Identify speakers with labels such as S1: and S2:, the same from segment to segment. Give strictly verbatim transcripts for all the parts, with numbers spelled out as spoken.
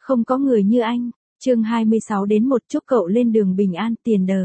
S1: Không có người như anh. Chương hai mươi sáu đến một chúc cậu lên đường bình an tiền đờ.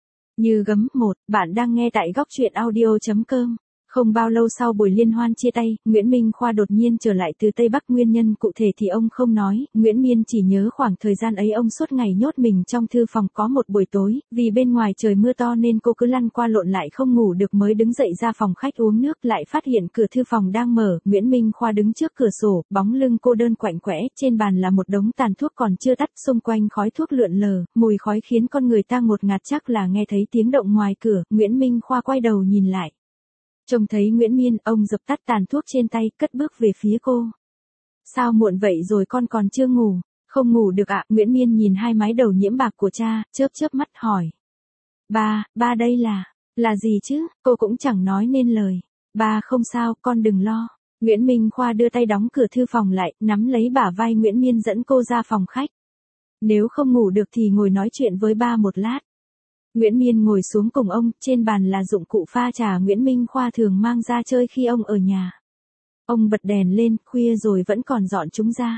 S1: Như gấm một, bạn đang nghe tại góc truyện audio chấm com. Không bao lâu sau buổi liên hoan chia tay, Nguyễn Minh Khoa đột nhiên trở lại từ Tây Bắc, nguyên nhân cụ thể thì ông không nói, Nguyễn Miên chỉ nhớ khoảng thời gian ấy ông suốt ngày nhốt mình trong thư phòng, có một buổi tối, vì bên ngoài trời mưa to nên cô cứ lăn qua lộn lại không ngủ được mới đứng dậy ra phòng khách uống nước, lại phát hiện cửa thư phòng đang mở, Nguyễn Minh Khoa đứng trước cửa sổ, bóng lưng cô đơn quạnh quẽ, trên bàn là một đống tàn thuốc còn chưa tắt, xung quanh khói thuốc lượn lờ, mùi khói khiến con người ta ngột ngạt. Chắc là nghe thấy tiếng động ngoài cửa, Nguyễn Minh Khoa quay đầu nhìn lại. Trông thấy Nguyễn Miên, ông dập tắt tàn thuốc trên tay, cất bước về phía cô. Sao muộn vậy rồi con còn chưa ngủ? Không ngủ được ạ? Nguyễn Miên nhìn hai mái đầu nhiễm bạc của cha, chớp chớp mắt hỏi. Ba, ba đây là, là gì chứ? Cô cũng chẳng nói nên lời. Ba không sao, con đừng lo. Nguyễn Minh Khoa đưa tay đóng cửa thư phòng lại, nắm lấy bả vai Nguyễn Miên dẫn cô ra phòng khách. Nếu không ngủ được thì ngồi nói chuyện với ba một lát. Nguyễn Miên ngồi xuống cùng ông, trên bàn là dụng cụ pha trà Nguyễn Minh Khoa thường mang ra chơi khi ông ở nhà. Ông bật đèn lên, khuya rồi vẫn còn dọn chúng ra.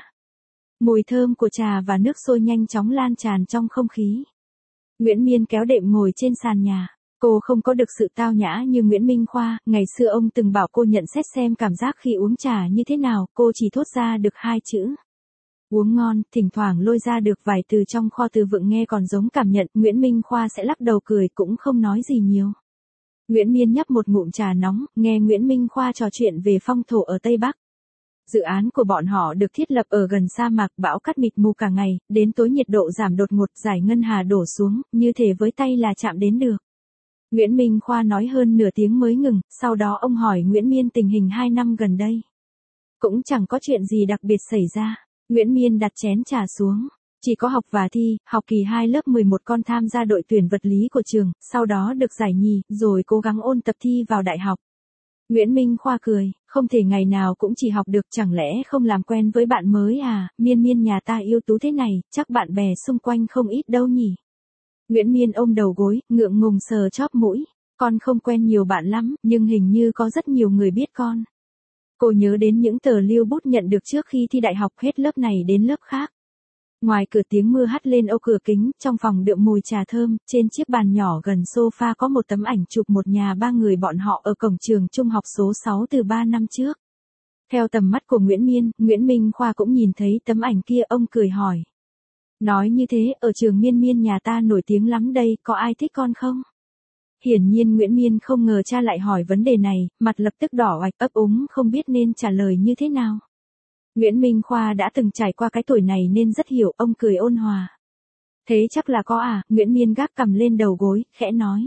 S1: Mùi thơm của trà và nước sôi nhanh chóng lan tràn trong không khí. Nguyễn Miên kéo đệm ngồi trên sàn nhà. Cô không có được sự tao nhã như Nguyễn Minh Khoa, ngày xưa ông từng bảo cô nhận xét xem cảm giác khi uống trà như thế nào, cô chỉ thốt ra được hai chữ. Uống ngon, thỉnh thoảng lôi ra được vài từ trong kho từ vựng nghe còn giống cảm nhận, Nguyễn Minh Khoa sẽ lắc đầu cười cũng không nói gì nhiều. Nguyễn Miên nhấp một ngụm trà nóng, nghe Nguyễn Minh Khoa trò chuyện về phong thổ ở Tây Bắc. Dự án của bọn họ được thiết lập ở gần sa mạc, bão cát mịt mù cả ngày, đến tối nhiệt độ giảm đột ngột, dải ngân hà đổ xuống, như thể với tay là chạm đến được. Nguyễn Minh Khoa nói hơn nửa tiếng mới ngừng, sau đó ông hỏi Nguyễn Miên tình hình hai năm gần đây. Cũng chẳng có chuyện gì đặc biệt xảy ra. Nguyễn Miên đặt chén trà xuống. Chỉ có học và thi, học kỳ hai lớp mười một con tham gia đội tuyển vật lý của trường, sau đó được giải nhì, rồi cố gắng ôn tập thi vào đại học. Nguyễn Minh Khoa cười, không thể ngày nào cũng chỉ học được, chẳng lẽ không làm quen với bạn mới à? Miên Miên nhà ta ưu tú thế này, chắc bạn bè xung quanh không ít đâu nhỉ? Nguyễn Miên ôm đầu gối, ngượng ngùng sờ chóp mũi. Con không quen nhiều bạn lắm, nhưng hình như có rất nhiều người biết con. Cô nhớ đến những tờ lưu bút nhận được trước khi thi đại học, hết lớp này đến lớp khác. Ngoài cửa tiếng mưa hắt lên ô cửa kính, trong phòng đượm mùi trà thơm, trên chiếc bàn nhỏ gần sofa có một tấm ảnh chụp một nhà ba người bọn họ ở cổng trường trung học số sáu từ ba năm trước. Theo tầm mắt của Nguyễn Miên, Nguyễn Minh Khoa cũng nhìn thấy tấm ảnh kia, ông cười hỏi. Nói như thế, ở trường Miên Miên nhà ta nổi tiếng lắm đây, có ai thích con không? Hiển nhiên Nguyễn Miên không ngờ cha lại hỏi vấn đề này, mặt lập tức đỏ oạch, ấp úng không biết nên trả lời như thế nào. Nguyễn Minh Khoa đã từng trải qua cái tuổi này nên rất hiểu, ông cười ôn hòa. Thế chắc là có à? Nguyễn Miên gác cằm lên đầu gối, khẽ nói.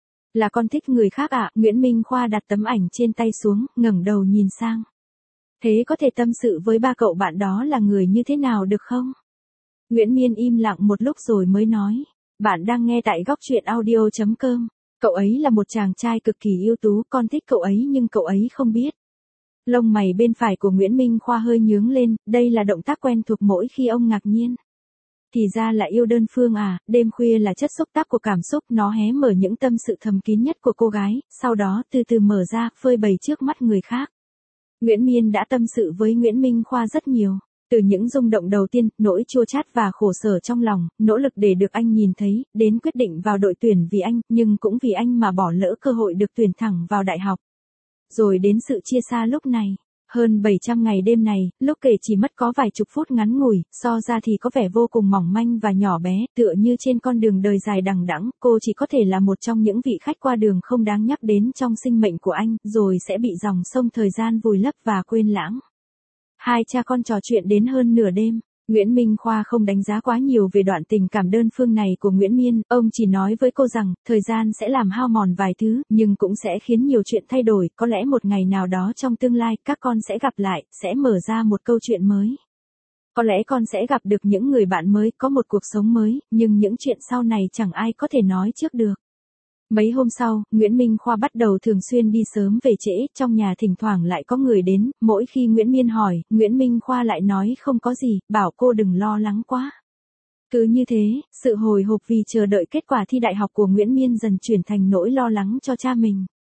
S1: Là con thích người khác à? Nguyễn Minh Khoa đặt tấm ảnh trên tay xuống, ngẩng đầu nhìn sang. Thế có thể tâm sự với ba cậu bạn đó là người như thế nào được không? Nguyễn Miên im lặng một lúc rồi mới nói. Bạn đang nghe tại góc truyện audio chấm com. Cậu ấy là một chàng trai cực kỳ ưu tú, con thích cậu ấy nhưng cậu ấy không biết. Lông mày bên phải của Nguyễn Minh Khoa hơi nhướng lên, đây là động tác quen thuộc mỗi khi ông ngạc nhiên. Thì ra là yêu đơn phương à? Đêm khuya là chất xúc tác của cảm xúc, nó hé mở những tâm sự thầm kín nhất của cô gái, sau đó từ từ mở ra, phơi bày trước mắt người khác. Nguyễn Miên đã tâm sự với Nguyễn Minh Khoa rất nhiều. Từ những rung động đầu tiên, nỗi chua chát và khổ sở trong lòng, nỗ lực để được anh nhìn thấy, đến quyết định vào đội tuyển vì anh, nhưng cũng vì anh mà bỏ lỡ cơ hội được tuyển thẳng vào đại học. Rồi đến sự chia xa lúc này. Hơn bảy trăm ngày đêm này, lúc kể chỉ mất có vài chục phút ngắn ngủi, so ra thì có vẻ vô cùng mỏng manh và nhỏ bé, tựa như trên con đường đời dài đằng đẵng, cô chỉ có thể là một trong những vị khách qua đường không đáng nhắc đến trong sinh mệnh của anh, rồi sẽ bị dòng sông thời gian vùi lấp và quên lãng. Hai cha con trò chuyện đến hơn nửa đêm. Nguyễn Minh Khoa không đánh giá quá nhiều về đoạn tình cảm đơn phương này của Nguyễn Miên, ông chỉ nói với cô rằng, thời gian sẽ làm hao mòn vài thứ, nhưng cũng sẽ khiến nhiều chuyện thay đổi, có lẽ một ngày nào đó trong tương lai, các con sẽ gặp lại, sẽ mở ra một câu chuyện mới. Có lẽ con sẽ gặp được những người bạn mới, có một cuộc sống mới, nhưng những chuyện sau này chẳng ai có thể nói trước được. Mấy hôm sau, Nguyễn Minh Khoa bắt đầu thường xuyên đi sớm về trễ, trong nhà thỉnh thoảng lại có người đến, mỗi khi Nguyễn Miên hỏi, Nguyễn Minh Khoa lại nói không có gì, bảo cô đừng lo lắng quá. Cứ như thế, sự hồi hộp vì chờ đợi kết quả thi đại học của Nguyễn Miên dần chuyển thành nỗi lo lắng cho cha mình.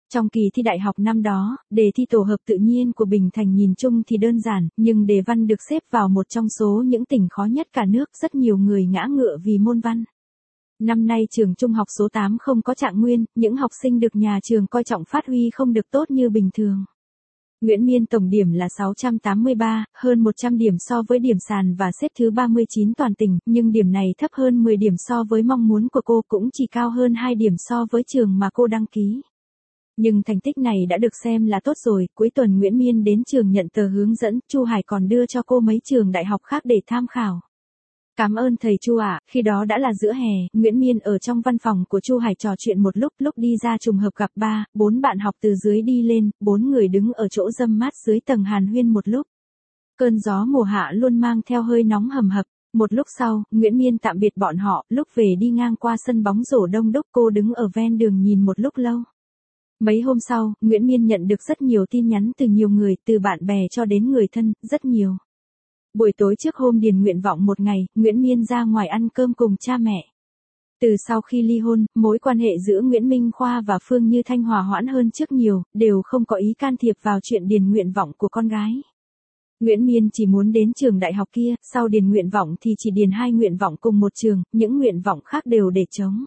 S1: Trong kỳ thi đại học năm đó, đề thi tổ hợp tự nhiên của Bình Thành nhìn chung thì đơn giản, nhưng đề văn được xếp vào một trong số những tỉnh khó nhất cả nước, rất nhiều người ngã ngựa vì môn văn. Năm nay trường trung học số tám không có trạng nguyên, những học sinh được nhà trường coi trọng phát huy không được tốt như bình thường. Nguyễn Miên tổng điểm là sáu trăm tám mươi ba, hơn một trăm điểm so với điểm sàn và xếp thứ ba mươi chín toàn tỉnh, nhưng điểm này thấp hơn mười điểm so với mong muốn của cô, cũng chỉ cao hơn hai điểm so với trường mà cô đăng ký. Nhưng thành tích này đã được xem là tốt rồi, cuối tuần Nguyễn Miên đến trường nhận tờ hướng dẫn, Chu Hải còn đưa cho cô mấy trường đại học khác để tham khảo. Cảm ơn thầy Chu ạ, khi đó đã là giữa hè, Nguyễn Miên ở trong văn phòng của Chu Hải trò chuyện một lúc, lúc đi ra trùng hợp gặp ba, bốn bạn học từ dưới đi lên, bốn người đứng ở chỗ râm mát dưới tầng hàn huyên một lúc. Cơn gió mùa hạ luôn mang theo hơi nóng hầm hập. Một lúc sau, Nguyễn Miên tạm biệt bọn họ, lúc về đi ngang qua sân bóng rổ đông đúc, cô đứng ở ven đường nhìn một lúc lâu. Mấy hôm sau, Nguyễn Miên nhận được rất nhiều tin nhắn từ nhiều người, từ bạn bè cho đến người thân, rất nhiều. Buổi tối trước hôm điền nguyện vọng một ngày, Nguyễn Miên ra ngoài ăn cơm cùng cha mẹ. Từ sau khi ly hôn, mối quan hệ giữa Nguyễn Minh Khoa và Phương Như Thanh hòa hoãn hơn trước nhiều, đều không có ý can thiệp vào chuyện điền nguyện vọng của con gái. Nguyễn Miên chỉ muốn đến trường đại học kia, sau điền nguyện vọng thì chỉ điền hai nguyện vọng cùng một trường, những nguyện vọng khác đều để trống.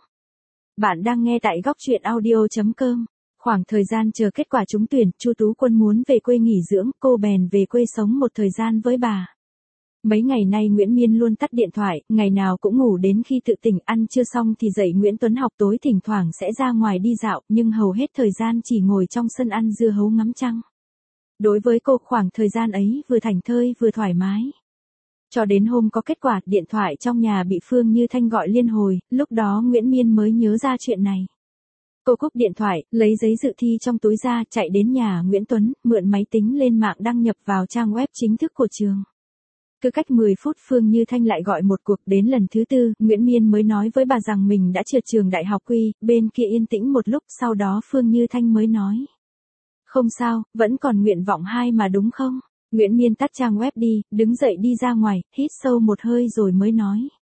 S1: Bạn đang nghe tại góc truyện audio chấm com. Khoảng thời gian chờ kết quả trúng tuyển, Chu Tú Quân muốn về quê nghỉ dưỡng, cô bèn về quê sống một thời gian với bà. Mấy ngày nay Nguyễn Miên luôn tắt điện thoại, ngày nào cũng ngủ đến khi tự tỉnh, ăn trưa xong thì dậy Nguyễn Tuấn học, tối thỉnh thoảng sẽ ra ngoài đi dạo, nhưng hầu hết thời gian chỉ ngồi trong sân ăn dưa hấu ngắm trăng. Đối với cô, khoảng thời gian ấy vừa thảnh thơi vừa thoải mái. Cho đến hôm có kết quả, điện thoại trong nhà bị Phương Như Thanh gọi liên hồi, lúc đó Nguyễn Miên mới nhớ ra chuyện này. Cô cúp điện thoại, lấy giấy dự thi trong túi ra, chạy đến nhà Nguyễn Tuấn, mượn máy tính lên mạng đăng nhập vào trang web chính thức của trường. Cứ cách mười phút Phương Như Thanh lại gọi một cuộc, đến lần thứ tư, Nguyễn Miên mới nói với bà rằng mình đã trượt trường đại học Quy, bên kia yên tĩnh một lúc, sau đó Phương Như Thanh mới nói. Không sao, vẫn còn nguyện vọng hai mà đúng không? Nguyễn Miên tắt trang web đi, đứng dậy đi ra ngoài, hít sâu một hơi rồi mới nói.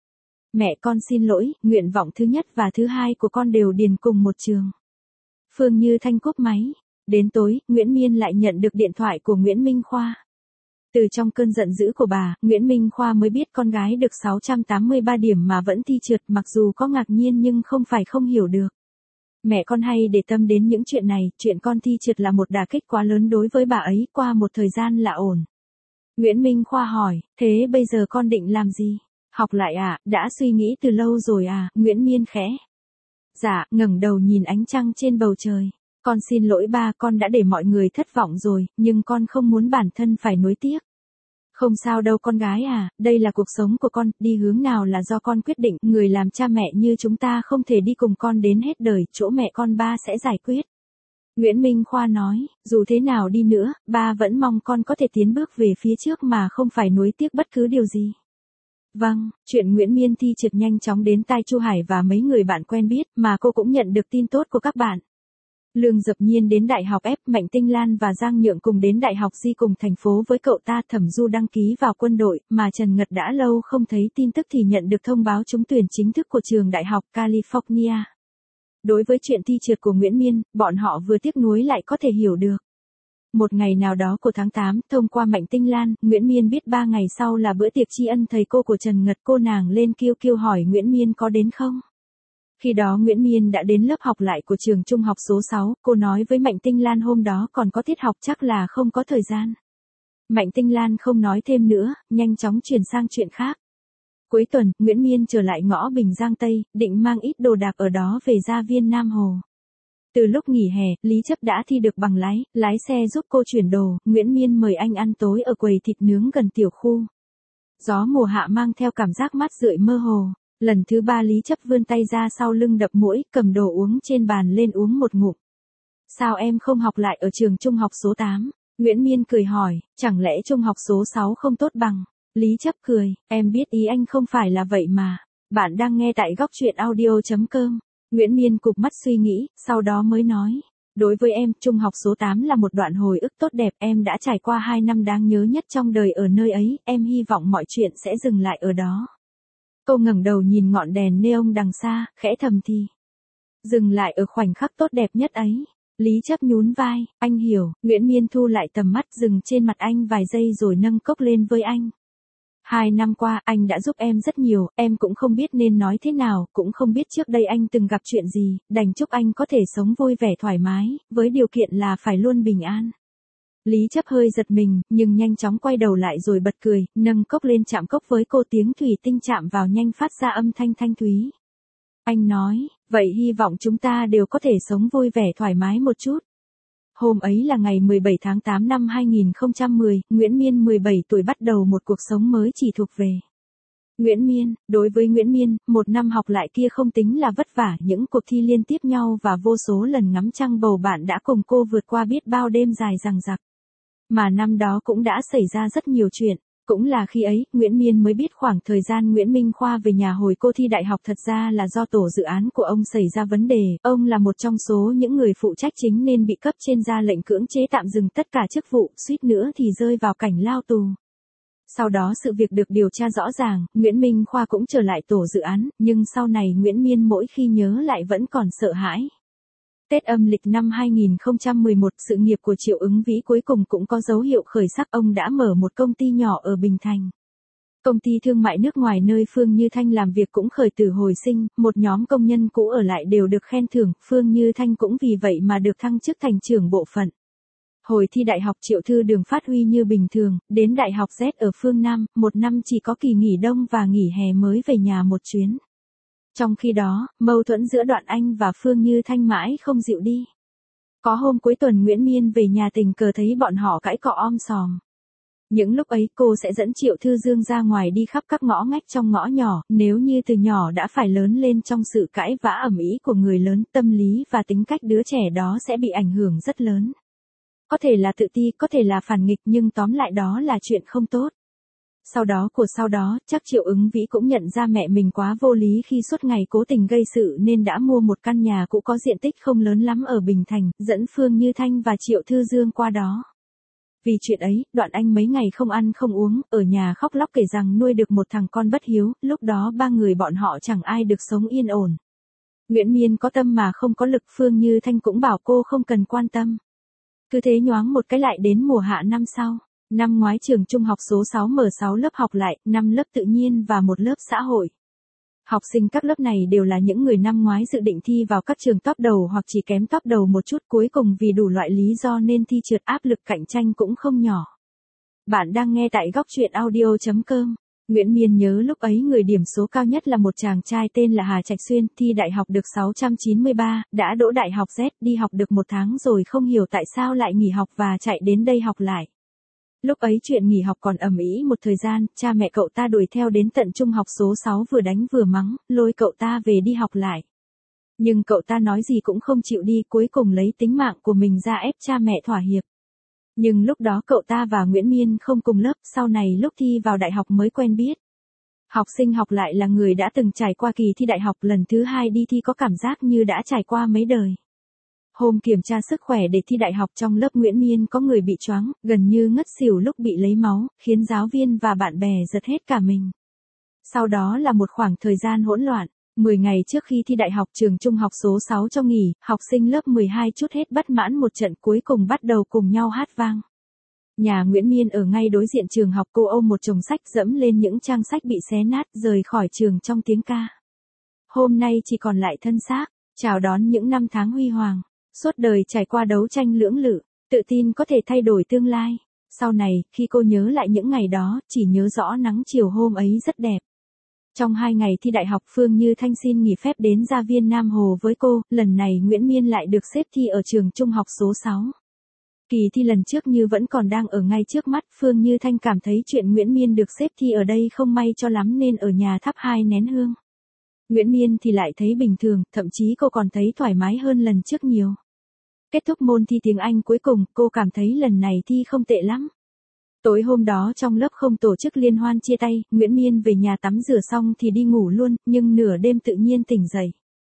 S1: Mẹ con xin lỗi, nguyện vọng thứ nhất và thứ hai của con đều điền cùng một trường. Phương Như Thanh cúp máy. Đến tối, Nguyễn Miên lại nhận được điện thoại của Nguyễn Minh Khoa. Từ trong cơn giận dữ của bà, Nguyễn Minh Khoa mới biết con gái được sáu trăm tám mươi ba điểm mà vẫn thi trượt, mặc dù có ngạc nhiên nhưng không phải không hiểu được. Mẹ con hay để tâm đến những chuyện này, chuyện con thi trượt là một đả kích quá lớn đối với bà ấy, qua một thời gian là ổn. Nguyễn Minh Khoa hỏi, thế bây giờ con định làm gì? Học lại à, đã suy nghĩ từ lâu rồi à, Nguyễn Miên khẽ. Dạ, ngẩng đầu nhìn ánh trăng trên bầu trời. Con xin lỗi ba, con đã để mọi người thất vọng rồi, nhưng con không muốn bản thân phải nuối tiếc. Không sao đâu con gái à, đây là cuộc sống của con, đi hướng nào là do con quyết định, người làm cha mẹ như chúng ta không thể đi cùng con đến hết đời, chỗ mẹ con ba sẽ giải quyết. Nguyễn Minh Khoa nói, dù thế nào đi nữa, ba vẫn mong con có thể tiến bước về phía trước mà không phải nuối tiếc bất cứ điều gì. Vâng, chuyện Nguyễn Miên thi trượt nhanh chóng đến tai Chu Hải và mấy người bạn quen biết, mà cô cũng nhận được tin tốt của các bạn. Lương Dập Nhiên đến Đại học F, Mạnh Tinh Lan và Giang Nhượng cùng đến Đại học Di cùng thành phố với cậu ta. Thẩm Du đăng ký vào quân đội, mà Trần Ngật đã lâu không thấy tin tức thì nhận được thông báo trúng tuyển chính thức của trường Đại học California. Đối với chuyện thi trượt của Nguyễn Miên, bọn họ vừa tiếc nuối lại có thể hiểu được. Một ngày nào đó của tháng tám, thông qua Mạnh Tinh Lan, Nguyễn Miên biết ba ngày sau là bữa tiệc tri ân thầy cô của Trần Ngật. Cô nàng lên kêu kêu hỏi Nguyễn Miên có đến không? Khi đó Nguyễn Miên đã đến lớp học lại của trường trung học số sáu, cô nói với Mạnh Tinh Lan hôm đó còn có tiết học, chắc là không có thời gian. Mạnh Tinh Lan không nói thêm nữa, nhanh chóng chuyển sang chuyện khác. Cuối tuần, Nguyễn Miên trở lại ngõ Bình Giang Tây, định mang ít đồ đạc ở đó về gia viên Nam Hồ. Từ lúc nghỉ hè, Lý Chấp đã thi được bằng lái, lái xe giúp cô chuyển đồ, Nguyễn Miên mời anh ăn tối ở quầy thịt nướng gần tiểu khu. Gió mùa hạ mang theo cảm giác mát rượi mơ hồ. Lần thứ ba Lý Chấp vươn tay ra sau lưng đập mũi, cầm đồ uống trên bàn lên uống một ngụm. Sao em không học lại ở trường trung học số tám? Nguyễn Miên cười hỏi, chẳng lẽ trung học số sáu không tốt bằng? Lý Chấp cười, em biết ý anh không phải là vậy mà. Bạn đang nghe tại góc truyện audio chấm com. Nguyễn Miên cụp mắt suy nghĩ, sau đó mới nói. Đối với em, trung học số tám là một đoạn hồi ức tốt đẹp, em đã trải qua hai năm đáng nhớ nhất trong đời ở nơi ấy, em hy vọng mọi chuyện sẽ dừng lại ở đó. Cô ngẩng đầu nhìn ngọn đèn neon đằng xa, khẽ thầm thì. Dừng lại ở khoảnh khắc tốt đẹp nhất ấy. Lý Chấp nhún vai, anh hiểu. Nguyễn Miên thu lại tầm mắt dừng trên mặt anh vài giây rồi nâng cốc lên với anh. Hai năm qua, anh đã giúp em rất nhiều, em cũng không biết nên nói thế nào, cũng không biết trước đây anh từng gặp chuyện gì, đành chúc anh có thể sống vui vẻ thoải mái, với điều kiện là phải luôn bình an. Lý Chấp hơi giật mình, nhưng nhanh chóng quay đầu lại rồi bật cười, nâng cốc lên chạm cốc với cô, tiếng thủy tinh chạm vào nhanh phát ra âm thanh thanh thúy. Anh nói, vậy hy vọng chúng ta đều có thể sống vui vẻ thoải mái một chút. Hôm ấy là ngày mười bảy tháng tám năm hai nghìn không trăm mười, Nguyễn Miên mười bảy tuổi bắt đầu một cuộc sống mới chỉ thuộc về. Nguyễn Miên, đối với Nguyễn Miên, một năm học lại kia không tính là vất vả, những cuộc thi liên tiếp nhau và vô số lần ngắm trăng bầu bạn đã cùng cô vượt qua biết bao đêm dài dằng dặc. Mà năm đó cũng đã xảy ra rất nhiều chuyện. Cũng là khi ấy, Nguyễn Miên mới biết khoảng thời gian Nguyễn Minh Khoa về nhà hồi cô thi đại học thật ra là do tổ dự án của ông xảy ra vấn đề. Ông là một trong số những người phụ trách chính nên bị cấp trên ra lệnh cưỡng chế tạm dừng tất cả chức vụ, suýt nữa thì rơi vào cảnh lao tù. Sau đó sự việc được điều tra rõ ràng, Nguyễn Minh Khoa cũng trở lại tổ dự án, nhưng sau này Nguyễn Miên mỗi khi nhớ lại vẫn còn sợ hãi. Tết âm lịch năm hai nghìn không trăm mười một, sự nghiệp của Triệu Ứng Vĩ cuối cùng cũng có dấu hiệu khởi sắc, ông đã mở một công ty nhỏ ở Bình Thành. Công ty thương mại nước ngoài nơi Phương Như Thanh làm việc cũng khởi tử hồi sinh, một nhóm công nhân cũ ở lại đều được khen thưởng, Phương Như Thanh cũng vì vậy mà được thăng chức thành trưởng bộ phận. Hồi thi đại học Triệu Thư Đường phát huy như bình thường, đến Đại học Z ở phương Nam, một năm chỉ có kỳ nghỉ đông và nghỉ hè mới về nhà một chuyến. Trong khi đó, mâu thuẫn giữa Đoạn Anh và Phương Như Thanh mãi không dịu đi. Có hôm cuối tuần Nguyễn Miên về nhà tình cờ thấy bọn họ cãi cọ om sòm. Những lúc ấy cô sẽ dẫn Triệu Thư Dương ra ngoài đi khắp các ngõ ngách trong ngõ nhỏ, nếu như từ nhỏ đã phải lớn lên trong sự cãi vã ầm ĩ của người lớn, tâm lý và tính cách đứa trẻ đó sẽ bị ảnh hưởng rất lớn. Có thể là tự ti, có thể là phản nghịch, nhưng tóm lại đó là chuyện không tốt. Sau đó của sau đó, chắc Triệu Ứng Vĩ cũng nhận ra mẹ mình quá vô lý khi suốt ngày cố tình gây sự nên đã mua một căn nhà cũ có diện tích không lớn lắm ở Bình Thành, dẫn Phương Như Thanh và Triệu Thư Dương qua đó. Vì chuyện ấy, Đoạn Anh mấy ngày không ăn không uống, ở nhà khóc lóc kể rằng nuôi được một thằng con bất hiếu, lúc đó ba người bọn họ chẳng ai được sống yên ổn. Nguyễn Miên có tâm mà không có lực, Phương Như Thanh cũng bảo cô không cần quan tâm. Cứ thế nhoáng một cái lại đến mùa hạ năm sau. Năm ngoái trường trung học số sáu mở sáu lớp học lại, năm lớp tự nhiên và một lớp xã hội. Học sinh các lớp này đều là những người năm ngoái dự định thi vào các trường top đầu hoặc chỉ kém top đầu một chút, cuối cùng vì đủ loại lý do nên thi trượt, áp lực cạnh tranh cũng không nhỏ. Bạn đang nghe tại góc truyện audio chấm com. Nguyễn Miên nhớ lúc ấy người điểm số cao nhất là một chàng trai tên là Hà Trạch Xuyên, thi đại học được sáu trăm chín mươi ba, đã đỗ đại học Z, đi học được một tháng rồi không hiểu tại sao lại nghỉ học và chạy đến đây học lại. Lúc ấy chuyện nghỉ học còn ầm ĩ một thời gian, cha mẹ cậu ta đuổi theo đến tận trung học số sáu vừa đánh vừa mắng, lôi cậu ta về đi học lại. Nhưng cậu ta nói gì cũng không chịu đi, cuối cùng lấy tính mạng của mình ra ép cha mẹ thỏa hiệp. Nhưng lúc đó cậu ta và Nguyễn Miên không cùng lớp, sau này lúc thi vào đại học mới quen biết. Học sinh học lại là người đã từng trải qua kỳ thi đại học, lần thứ hai đi thi có cảm giác như đã trải qua mấy đời. Hôm kiểm tra sức khỏe để thi đại học trong lớp Nguyễn Miên có người bị choáng, gần như ngất xỉu lúc bị lấy máu, khiến giáo viên và bạn bè giật hết cả mình. Sau đó là một khoảng thời gian hỗn loạn. mười ngày trước khi thi đại học trường trung học số sáu cho nghỉ, học sinh lớp mười hai trút hết bất mãn một trận, cuối cùng bắt đầu cùng nhau hát vang. Nhà Nguyễn Miên ở ngay đối diện trường học, cô ôm một chồng sách dẫm lên những trang sách bị xé nát, rời khỏi trường trong tiếng ca. Hôm nay chỉ còn lại thân xác, chào đón những năm tháng huy hoàng. Suốt đời trải qua đấu tranh lưỡng lự, tự tin có thể thay đổi tương lai. Sau này, khi cô nhớ lại những ngày đó, chỉ nhớ rõ nắng chiều hôm ấy rất đẹp. Trong hai ngày thi đại học, Phương Như Thanh xin nghỉ phép đến Gia Viên Nam Hồ với cô, lần này Nguyễn Miên lại được xếp thi ở trường trung học số sáu. Kỳ thi lần trước như vẫn còn đang ở ngay trước mắt, Phương Như Thanh cảm thấy chuyện Nguyễn Miên được xếp thi ở đây không may cho lắm nên ở nhà thắp hai nén hương. Nguyễn Miên thì lại thấy bình thường, thậm chí cô còn thấy thoải mái hơn lần trước nhiều. Kết thúc môn thi tiếng Anh cuối cùng, cô cảm thấy lần này thi không tệ lắm. Tối hôm đó trong lớp không tổ chức liên hoan chia tay, Nguyễn Miên về nhà tắm rửa xong thì đi ngủ luôn, nhưng nửa đêm tự nhiên tỉnh dậy.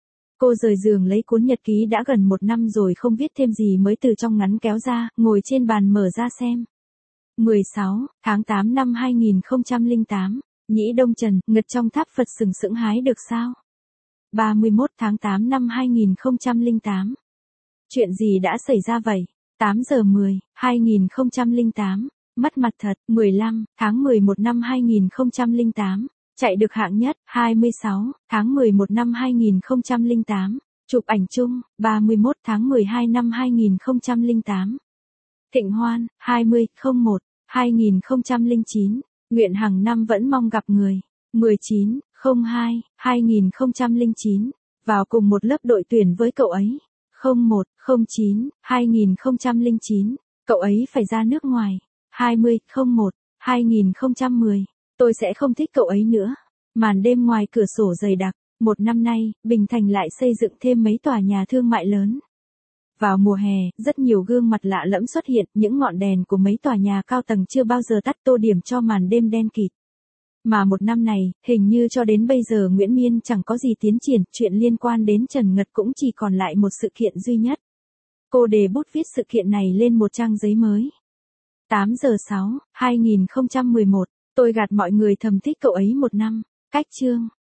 S1: Cô rời giường lấy cuốn nhật ký đã gần một năm rồi không viết thêm gì mới từ trong ngắn kéo ra, ngồi trên bàn mở ra xem. mười sáu tháng tám năm hai nghìn không trăm lẻ tám, Nhĩ Đông Trần, ngật trong tháp Phật sừng sững hái được sao? ba mươi mốt tháng tám năm hai nghìn không trăm lẻ tám Chuyện gì đã xảy ra vậy? tám giờ mười, hai nghìn không trăm lẻ tám. Mất mặt thật, mười lăm tháng mười một năm hai nghìn không trăm lẻ tám. Chạy được hạng nhất, hai mươi sáu tháng mười một năm hai nghìn không trăm lẻ tám. Chụp ảnh chung, ba mươi mốt tháng mười hai năm hai nghìn không trăm lẻ tám. Thịnh Hoan, hai mươi không một hai nghìn không trăm lẻ chín. Nguyện hàng năm vẫn mong gặp người. mười chín không hai hai nghìn không trăm lẻ chín. Vào cùng một lớp đội tuyển với cậu ấy. không một không chín hai nghìn không trăm lẻ chín. Cậu ấy phải ra nước ngoài. hai mươi không một hai nghìn không trăm mười. Tôi sẽ không thích cậu ấy nữa. Màn đêm ngoài cửa sổ dày đặc. Một năm nay, Bình Thành lại xây dựng thêm mấy tòa nhà thương mại lớn. Vào mùa hè, rất nhiều gương mặt lạ lẫm xuất hiện, những ngọn đèn của mấy tòa nhà cao tầng chưa bao giờ tắt tô điểm cho màn đêm đen kịt. Mà một năm này, hình như cho đến bây giờ Nguyễn Miên chẳng có gì tiến triển, chuyện liên quan đến Trần Ngật cũng chỉ còn lại một sự kiện duy nhất. Cô đề bút viết sự kiện này lên một trang giấy mới. tám giờ sáu, hai nghìn không trăm mười một, tôi gạt mọi người thầm thích cậu ấy một năm. Cách chương.